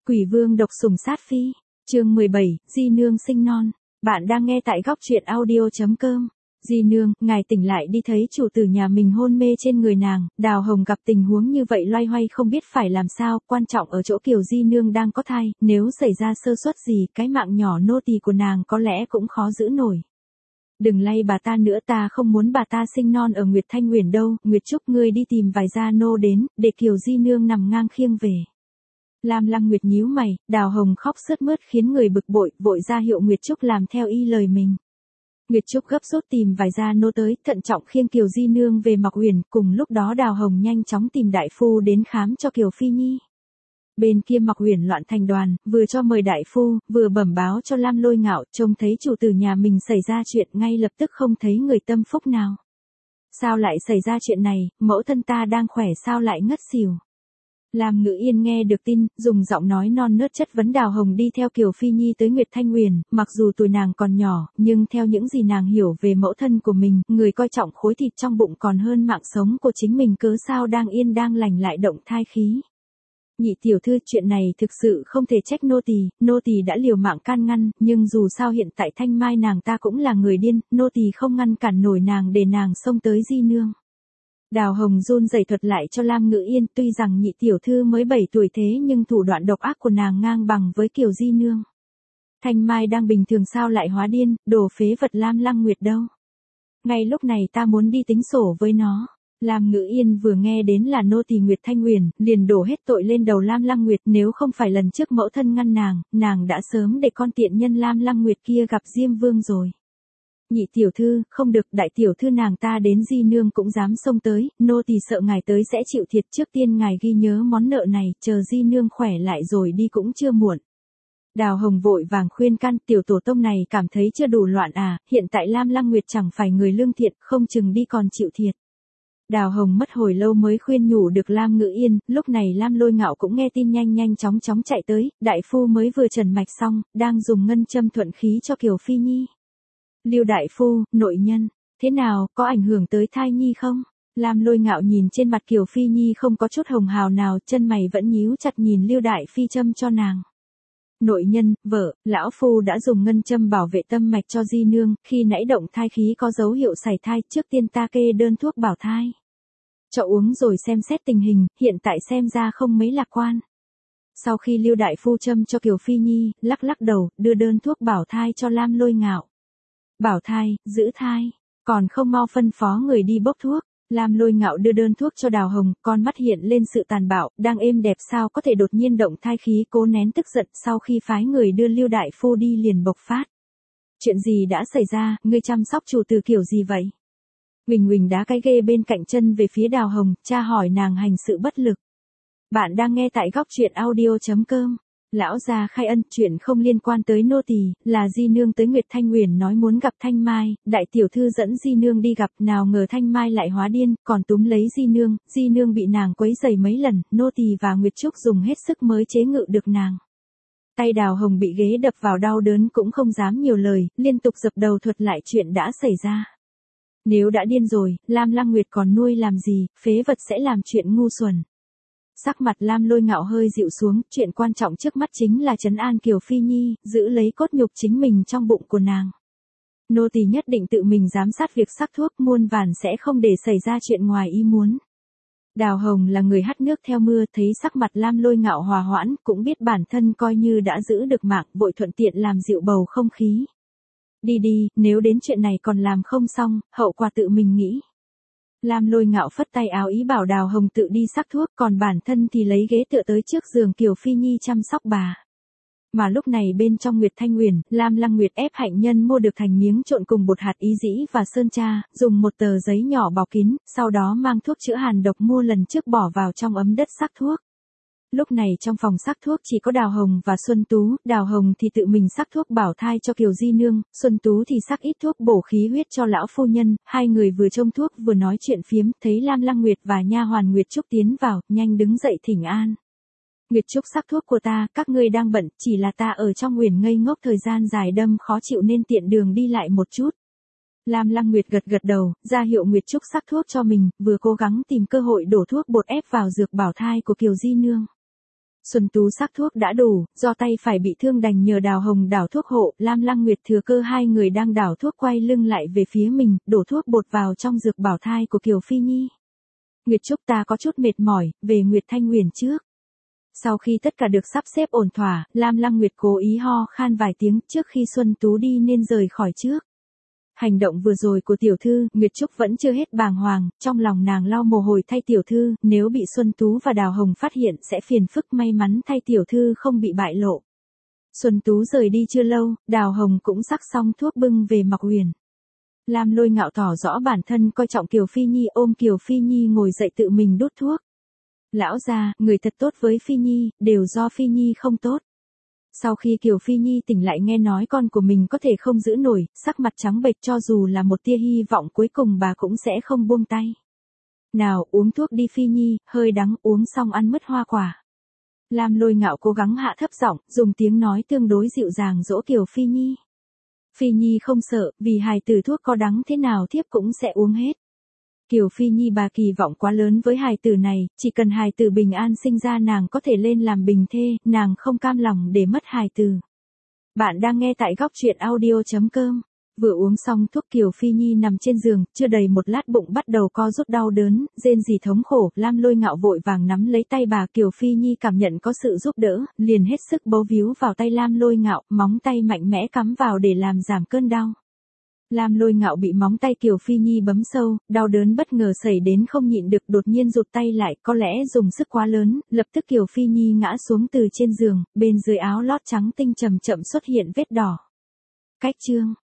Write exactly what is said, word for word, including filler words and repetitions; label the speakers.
Speaker 1: Quỷ vương độc sủng sát phi, chương mười bảy, Di Nương sinh non. Bạn đang nghe tại góc truyện audio.com. Di Nương, ngài tỉnh lại đi, thấy chủ tử nhà mình hôn mê trên người nàng. Đào Hồng gặp tình huống như vậy loay hoay không biết phải làm sao, quan trọng ở chỗ Kiều Di Nương đang có thai, nếu xảy ra sơ suất gì, cái mạng nhỏ nô tỳ của nàng có lẽ cũng khó giữ nổi. Đừng lay bà ta nữa, ta không muốn bà ta sinh non ở Nguyệt Thanh Uyển đâu. Nguyệt Trúc, ngươi đi tìm vài gia nô đến, để Kiều Di Nương nằm ngang khiêng về. Lam Lăng Nguyệt nhíu mày, Đào Hồng khóc sướt mướt khiến người bực bội, vội ra hiệu Nguyệt Trúc làm theo y lời mình. Nguyệt Trúc gấp rút tìm vài gia nô tới, thận trọng khiêng Kiều Di Nương về Mạc Uyển. Cùng lúc đó Đào Hồng nhanh chóng tìm đại phu đến khám cho Kiều Phi Nhi. Bên kia Mạc Uyển loạn thành đoàn, vừa cho mời đại phu, vừa bẩm báo cho Lam Lôi Ngạo, trông thấy chủ tử nhà mình xảy ra chuyện, ngay lập tức không thấy người tâm phúc nào. Sao lại xảy ra chuyện này, mẫu thân ta đang khỏe sao lại ngất xỉu? Lam Ngữ Yên nghe được tin, dùng giọng nói non nớt chất vấn Đào Hồng đi theo Kiều Phi Nhi tới Nguyệt Thanh Uyển. Mặc dù tuổi nàng còn nhỏ, nhưng theo những gì nàng hiểu về mẫu thân của mình, người coi trọng khối thịt trong bụng còn hơn mạng sống của chính mình, cớ sao đang yên đang lành lại động thai khí. Nhị tiểu thư, chuyện này thực sự không thể trách nô tỳ, nô tỳ đã liều mạng can ngăn, nhưng dù sao hiện tại Thanh Mai nàng ta cũng là người điên, nô tỳ không ngăn cản nổi nàng để nàng xông tới Di Nương. Đào Hồng run rẩy thuật lại cho Lam Ngữ Yên, tuy rằng nhị tiểu thư mới bảy tuổi thế nhưng thủ đoạn độc ác của nàng ngang bằng với Kiều Di Nương. Thanh Mai đang bình thường sao lại hóa điên, đồ phế vật Lam Lăng Nguyệt đâu. Ngay lúc này ta muốn đi tính sổ với nó. Lam Ngữ Yên vừa nghe đến là nô tỳ Nguyệt Thanh Uyển, liền đổ hết tội lên đầu Lam Lăng Nguyệt, nếu không phải lần trước mẫu thân ngăn nàng, nàng đã sớm để con tiện nhân Lam Lăng Nguyệt kia gặp Diêm Vương rồi. Nhị tiểu thư, không được, đại tiểu thư nàng ta đến Di Nương cũng dám xông tới, nô tỳ sợ ngài tới sẽ chịu thiệt, trước tiên ngài ghi nhớ món nợ này, chờ Di Nương khỏe lại rồi đi cũng chưa muộn. Đào Hồng vội vàng khuyên can, tiểu tổ tông này cảm thấy chưa đủ loạn à, hiện tại Lam Lăng Nguyệt chẳng phải người lương thiện, không chừng đi còn chịu thiệt. Đào Hồng mất hồi lâu mới khuyên nhủ được Lam Ngữ Yên, lúc này Lam Lôi Ngạo cũng nghe tin nhanh nhanh chóng chóng chạy tới, đại phu mới vừa trần mạch xong, đang dùng ngân châm thuận khí cho Kiều Phi Nhi. Lưu đại phu, nội nhân, thế nào, có ảnh hưởng tới thai nhi không? Lam Lôi Ngạo nhìn trên mặt Kiều Phi Nhi không có chút hồng hào nào, chân mày vẫn nhíu chặt nhìn Lưu đại phi châm cho nàng. Nội nhân, vợ, lão phu đã dùng ngân châm bảo vệ tâm mạch cho Di Nương, khi nãy động thai khí có dấu hiệu sảy thai, trước tiên ta kê đơn thuốc bảo thai cho uống rồi xem xét tình hình, hiện tại xem ra không mấy lạc quan. Sau khi Lưu đại phu châm cho Kiều Phi Nhi, lắc lắc đầu, đưa đơn thuốc bảo thai cho Lam Lôi Ngạo. Bảo thai, giữ thai, còn không mau phân phó người đi bốc thuốc. Lam Lôi Ngạo đưa đơn thuốc cho Đào Hồng, con mắt hiện lên sự tàn bạo, đang êm đẹp sao có thể đột nhiên động thai khí, cố nén tức giận, sau khi phái người đưa Lưu đại phu đi liền bộc phát. Chuyện gì đã xảy ra, ngươi chăm sóc chủ tử kiểu gì vậy? Huỳnh Huỳnh đá cái ghê bên cạnh chân về phía Đào Hồng, tra hỏi nàng hành sự bất lực. Bạn đang nghe tại góc truyện audio.com. Lão gia khai ân, chuyện không liên quan tới nô tỳ, là Di Nương tới Nguyệt Thanh Uyển nói muốn gặp Thanh Mai, đại tiểu thư dẫn Di Nương đi gặp, nào ngờ Thanh Mai lại hóa điên, còn túm lấy Di Nương, Di Nương bị nàng quấy rầy mấy lần, nô tỳ và Nguyệt Trúc dùng hết sức mới chế ngự được nàng. Tay Đào Hồng bị ghế đập vào đau đớn cũng không dám nhiều lời, liên tục dập đầu thuật lại chuyện đã xảy ra. Nếu đã điên rồi, Lam Lăng Nguyệt còn nuôi làm gì, phế vật sẽ làm chuyện ngu xuẩn. Sắc mặt Lam Lôi Ngạo hơi dịu xuống, chuyện quan trọng trước mắt chính là trấn an Kiều Phi Nhi, giữ lấy cốt nhục chính mình trong bụng của nàng. Nô tỳ nhất định tự mình giám sát việc sắc thuốc, muôn vàn sẽ không để xảy ra chuyện ngoài ý muốn. Đào Hồng là người hắt nước theo mưa, thấy sắc mặt Lam Lôi Ngạo hòa hoãn, cũng biết bản thân coi như đã giữ được mạng, vội thuận tiện làm dịu bầu không khí. Đi đi, nếu đến chuyện này còn làm không xong, hậu quả tự mình nghĩ. Lam Lôi Ngạo phất tay áo ý bảo Đào Hồng tự đi sắc thuốc, còn bản thân thì lấy ghế tựa tới trước giường Kiều Phi Nhi chăm sóc bà. Mà lúc này bên trong Nguyệt Thanh Uyển, Lam Lăng Nguyệt ép hạnh nhân mua được thành miếng trộn cùng bột hạt ý dĩ và sơn tra, dùng một tờ giấy nhỏ bọc kín, sau đó mang thuốc chữa hàn độc mua lần trước bỏ vào trong ấm đất sắc thuốc. Lúc này trong phòng sắc thuốc chỉ có Đào Hồng và Xuân Tú, Đào Hồng thì tự mình sắc thuốc bảo thai cho Kiều Di Nương, Xuân Tú thì sắc ít thuốc bổ khí huyết cho lão phu nhân, hai người vừa trông thuốc vừa nói chuyện phiếm, thấy Lam Lăng Nguyệt và nha hoàn Nguyệt Trúc tiến vào, nhanh đứng dậy thỉnh an. Nguyệt Trúc, sắc thuốc của ta, các ngươi đang bận, chỉ là ta ở trong Uyển ngây ngốc thời gian dài đâm khó chịu nên tiện đường đi lại một chút. Lam Lăng Nguyệt gật gật đầu, ra hiệu Nguyệt Trúc sắc thuốc cho mình, vừa cố gắng tìm cơ hội đổ thuốc bột ép vào dược bảo thai của Kiều Di Nương. Xuân Tú sắc thuốc đã đủ, do tay phải bị thương đành nhờ Đào Hồng đảo thuốc hộ, Lam Lăng Nguyệt thừa cơ hai người đang đảo thuốc quay lưng lại về phía mình, đổ thuốc bột vào trong dược bảo thai của Kiều Phi Nhi. Nguyệt Trúc ta có chút mệt mỏi, về Nguyệt Thanh Nguyền trước. Sau khi tất cả được sắp xếp ổn thỏa, Lam Lăng Nguyệt cố ý ho khan vài tiếng trước khi Xuân Tú đi nên rời khỏi trước. Hành động vừa rồi của tiểu thư, Nguyệt Trúc vẫn chưa hết bàng hoàng, trong lòng nàng lau mồ hôi thay tiểu thư, nếu bị Xuân Tú và Đào Hồng phát hiện sẽ phiền phức, may mắn thay tiểu thư không bị bại lộ. Xuân Tú rời đi chưa lâu, Đào Hồng cũng sắc xong thuốc bưng về Mạc Huyền. Lam Lôi Ngạo tỏ rõ bản thân coi trọng Kiều Phi Nhi, ôm Kiều Phi Nhi ngồi dậy tự mình đốt thuốc. Lão gia, người thật tốt với Phi Nhi, đều do Phi Nhi không tốt. Sau khi Kiều Phi Nhi tỉnh lại nghe nói con của mình có thể không giữ nổi, sắc mặt trắng bệch, cho dù là một tia hy vọng cuối cùng bà cũng sẽ không buông tay. Nào, uống thuốc đi Phi Nhi, hơi đắng, uống xong ăn mứt hoa quả. Lam Lôi Ngạo cố gắng hạ thấp giọng, dùng tiếng nói tương đối dịu dàng dỗ Kiều Phi Nhi. Phi Nhi không sợ, vì hài tử thuốc có đắng thế nào thiếp cũng sẽ uống hết. Kiều Phi Nhi bà kỳ vọng quá lớn với hài tử này, chỉ cần hài tử bình an sinh ra nàng có thể lên làm bình thê, nàng không cam lòng để mất hài tử. Bạn đang nghe tại góc truyện audio chấm com. Vừa uống xong thuốc Kiều Phi Nhi nằm trên giường, chưa đầy một lát bụng bắt đầu co rút đau đớn, rên rỉ thống khổ, Lam Lôi Ngạo vội vàng nắm lấy tay bà. Kiều Phi Nhi cảm nhận có sự giúp đỡ, liền hết sức bấu víu vào tay Lam Lôi Ngạo, móng tay mạnh mẽ cắm vào để làm giảm cơn đau. Lam Lôi Ngạo bị móng tay Kiều Phi Nhi bấm sâu, đau đớn bất ngờ xảy đến không nhịn được, đột nhiên rụt tay lại, có lẽ dùng sức quá lớn, lập tức Kiều Phi Nhi ngã xuống từ trên giường, bên dưới áo lót trắng tinh chậm chậm xuất hiện vết đỏ. Cách chương